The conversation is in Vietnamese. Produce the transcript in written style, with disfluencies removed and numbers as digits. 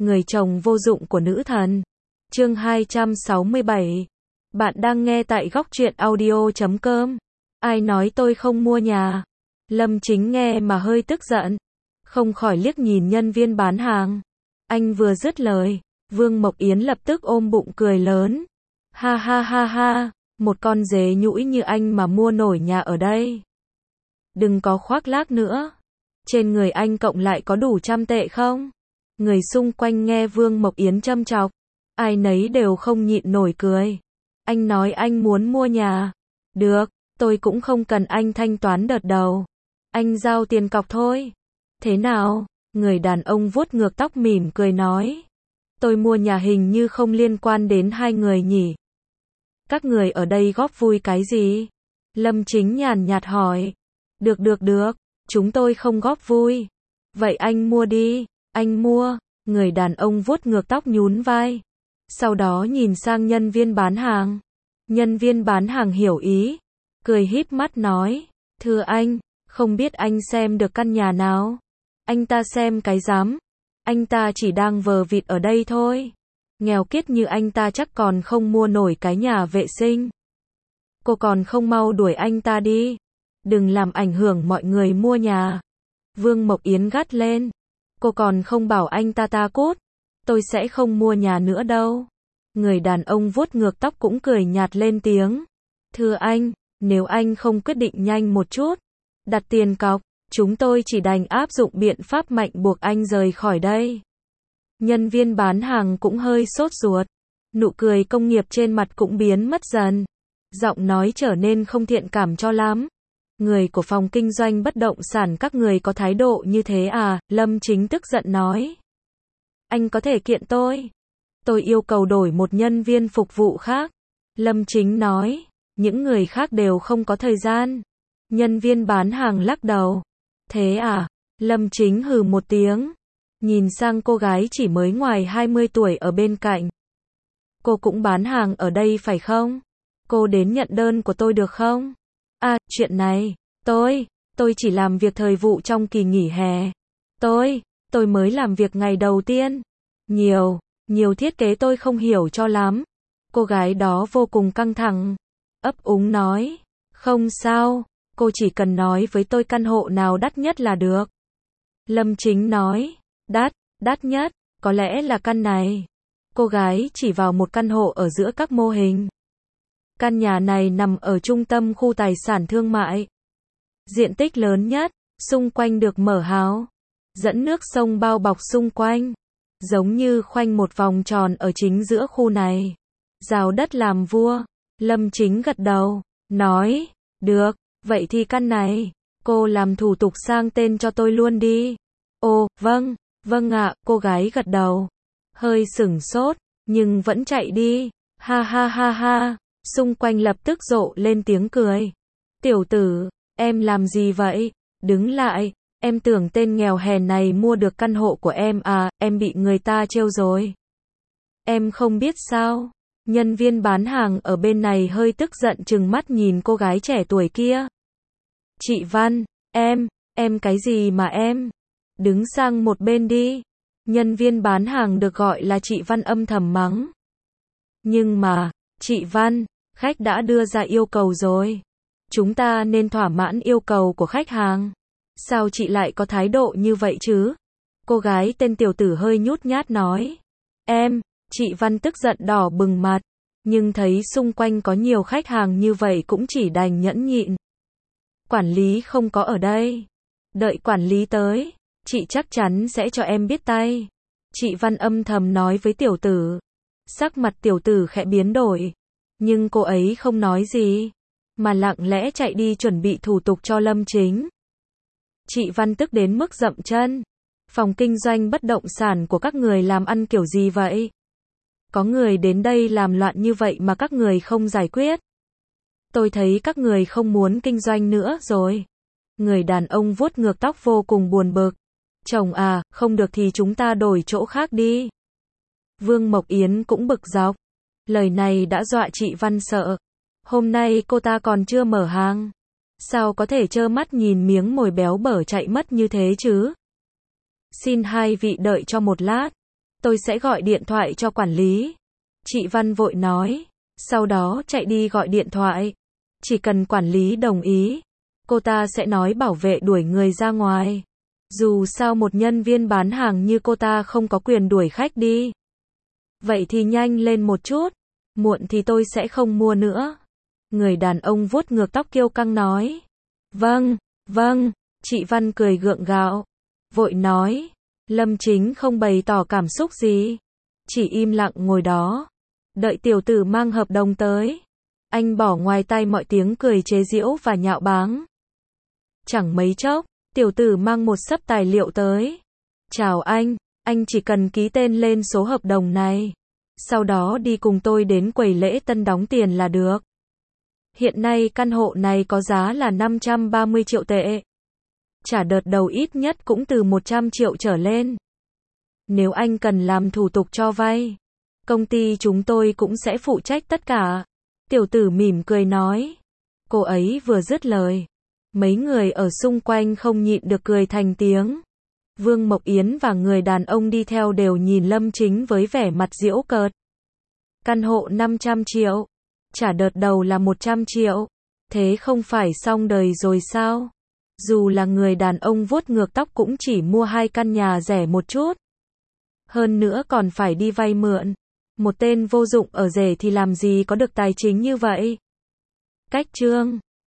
người chồng vô dụng của nữ thần. Chương 267. Bạn đang nghe tại góc truyện audio.com. Ai nói tôi không mua nhà? Lâm Chính nghe mà hơi tức giận, không khỏi liếc nhìn nhân viên bán hàng. Anh vừa dứt lời, Vương Mộc Yến lập tức ôm bụng cười lớn. Ha ha ha ha, một con dế nhũi như anh mà mua nổi nhà ở đây. Đừng có khoác lác nữa. Trên người anh cộng lại có đủ 100 tệ không? Người xung quanh nghe Vương Mộc Yến châm chọc, ai nấy đều không nhịn nổi cười. Anh nói anh muốn mua nhà. Được, tôi cũng không cần anh thanh toán đợt đầu. Anh giao tiền cọc thôi. Thế nào? Người đàn ông vuốt ngược tóc mỉm cười nói. Tôi mua nhà hình như không liên quan đến hai người nhỉ? Các người ở đây góp vui cái gì? Lâm Chính nhàn nhạt hỏi. Được, chúng tôi không góp vui. Vậy anh mua đi, anh mua. Người đàn ông vuốt ngược tóc nhún vai. Sau đó nhìn sang nhân viên bán hàng. Nhân viên bán hàng hiểu ý, cười híp mắt nói. Thưa anh, không biết anh xem được căn nhà nào? Anh ta xem cái rắm. Anh ta chỉ đang vờ vịt ở đây thôi. Nghèo kiết như anh ta chắc còn không mua nổi cái nhà vệ sinh. Cô còn không mau đuổi anh ta đi. Đừng làm ảnh hưởng mọi người mua nhà. Vương Mộc Yến gắt lên. Cô còn không bảo anh ta cút. Tôi sẽ không mua nhà nữa đâu. Người đàn ông vuốt ngược tóc cũng cười nhạt lên tiếng. Thưa anh, nếu anh không quyết định nhanh một chút, đặt tiền cọc, chúng tôi chỉ đành áp dụng biện pháp mạnh buộc anh rời khỏi đây. Nhân viên bán hàng cũng hơi sốt ruột. Nụ cười công nghiệp trên mặt cũng biến mất dần. Giọng nói trở nên không thiện cảm cho lắm. Người của phòng kinh doanh bất động sản các người có thái độ như thế à? Lâm Chính tức giận nói. Anh có thể kiện tôi. Tôi yêu cầu đổi một nhân viên phục vụ khác. Lâm Chính nói. Những người khác đều không có thời gian. Nhân viên bán hàng lắc đầu. Thế à? Lâm Chính hừ một tiếng. Nhìn sang cô gái chỉ mới ngoài 20 tuổi ở bên cạnh. Cô cũng bán hàng ở đây phải không? Cô đến nhận đơn của tôi được không? À, chuyện này, tôi chỉ làm việc thời vụ trong kỳ nghỉ hè. Tôi mới làm việc ngày đầu tiên. Nhiều thiết kế tôi không hiểu cho lắm. Cô gái đó vô cùng căng thẳng. Ấp úng nói. Không sao, cô chỉ cần nói với tôi căn hộ nào đắt nhất là được. Lâm Chính nói. Đắt nhất, có lẽ là căn này. Cô gái chỉ vào một căn hộ ở giữa các mô hình. Căn nhà này nằm ở trung tâm khu tài sản thương mại. Diện tích lớn nhất, xung quanh được mở hào. Dẫn nước sông bao bọc xung quanh. Giống như khoanh một vòng tròn ở chính giữa khu này. Rào đất làm vua. Lâm Chính gật đầu, nói. Được, vậy thì căn này, cô làm thủ tục sang tên cho tôi luôn đi. Ồ, vâng ạ, cô gái gật đầu. Hơi sửng sốt, nhưng vẫn chạy đi. Ha ha ha ha. Xung quanh lập tức rộ lên tiếng cười. Tiểu tử, em làm gì vậy? Đứng lại, em tưởng tên nghèo hèn này mua được căn hộ của em à, em bị người ta trêu rồi. Em không biết sao? Nhân viên bán hàng ở bên này hơi tức giận trừng mắt nhìn cô gái trẻ tuổi kia. Chị Văn, em cái gì mà em? Đứng sang một bên đi. Nhân viên bán hàng được gọi là chị Văn âm thầm mắng. Nhưng mà, chị Văn, khách đã đưa ra yêu cầu rồi. Chúng ta nên thỏa mãn yêu cầu của khách hàng. Sao chị lại có thái độ như vậy chứ? Cô gái tên tiểu tử hơi nhút nhát nói. Chị Văn tức giận đỏ bừng mặt. Nhưng thấy xung quanh có nhiều khách hàng như vậy cũng chỉ đành nhẫn nhịn. Quản lý không có ở đây. Đợi quản lý tới, chị chắc chắn sẽ cho em biết tay. Chị Văn âm thầm nói với tiểu tử. Sắc mặt tiểu tử khẽ biến đổi. Nhưng cô ấy không nói gì, mà lặng lẽ chạy đi chuẩn bị thủ tục cho Lâm Chính. Chị Văn tức đến mức dậm chân. Phòng kinh doanh bất động sản của các người làm ăn kiểu gì vậy? Có người đến đây làm loạn như vậy mà các người không giải quyết. Tôi thấy các người không muốn kinh doanh nữa rồi. Người đàn ông vuốt ngược tóc vô cùng buồn bực. Chồng à, không được thì chúng ta đổi chỗ khác đi. Vương Mộc Yến cũng bực dọc. Lời này đã dọa chị Văn sợ. Hôm nay cô ta còn chưa mở hàng. Sao có thể trơ mắt nhìn miếng mồi béo bở chạy mất như thế chứ? Xin hai vị đợi cho một lát. tôi sẽ gọi điện thoại cho quản lý. Chị Văn vội nói. Sau đó chạy đi gọi điện thoại. Chỉ cần quản lý đồng ý, cô ta sẽ nói bảo vệ đuổi người ra ngoài. Dù sao một nhân viên bán hàng như cô ta không có quyền đuổi khách đi. Vậy thì nhanh lên một chút, muộn thì tôi sẽ không mua nữa. Người đàn ông vuốt ngược tóc kiêu căng nói. Vâng, vâng, chị Văn cười gượng gạo. Vội nói. Lâm Chính không bày tỏ cảm xúc gì. Chỉ im lặng ngồi đó. Đợi tiểu tử mang hợp đồng tới. Anh bỏ ngoài tai mọi tiếng cười chế giễu và nhạo báng. Chẳng mấy chốc, tiểu tử mang một xấp tài liệu tới. Chào anh chỉ cần ký tên lên số hợp đồng này. Sau đó đi cùng tôi đến quầy lễ tân đóng tiền là được. Hiện nay căn hộ này có giá là 530 triệu tệ. Trả đợt đầu ít nhất cũng từ 100 triệu trở lên. Nếu anh cần làm thủ tục cho vay, công ty chúng tôi cũng sẽ phụ trách tất cả. Tiểu tử mỉm cười nói. Cô ấy vừa dứt lời, mấy người ở xung quanh không nhịn được cười thành tiếng. Vương Mộc Yến và người đàn ông đi theo đều nhìn Lâm Chính với vẻ mặt giễu cợt. Căn hộ 500 triệu, trả đợt đầu là 100 triệu. Thế không phải xong đời rồi sao? Dù là người đàn ông vuốt ngược tóc cũng chỉ mua 2 căn nhà rẻ một chút. Hơn nữa còn phải đi vay mượn. Một tên vô dụng ở rể thì làm gì có được tài chính như vậy? Cách chương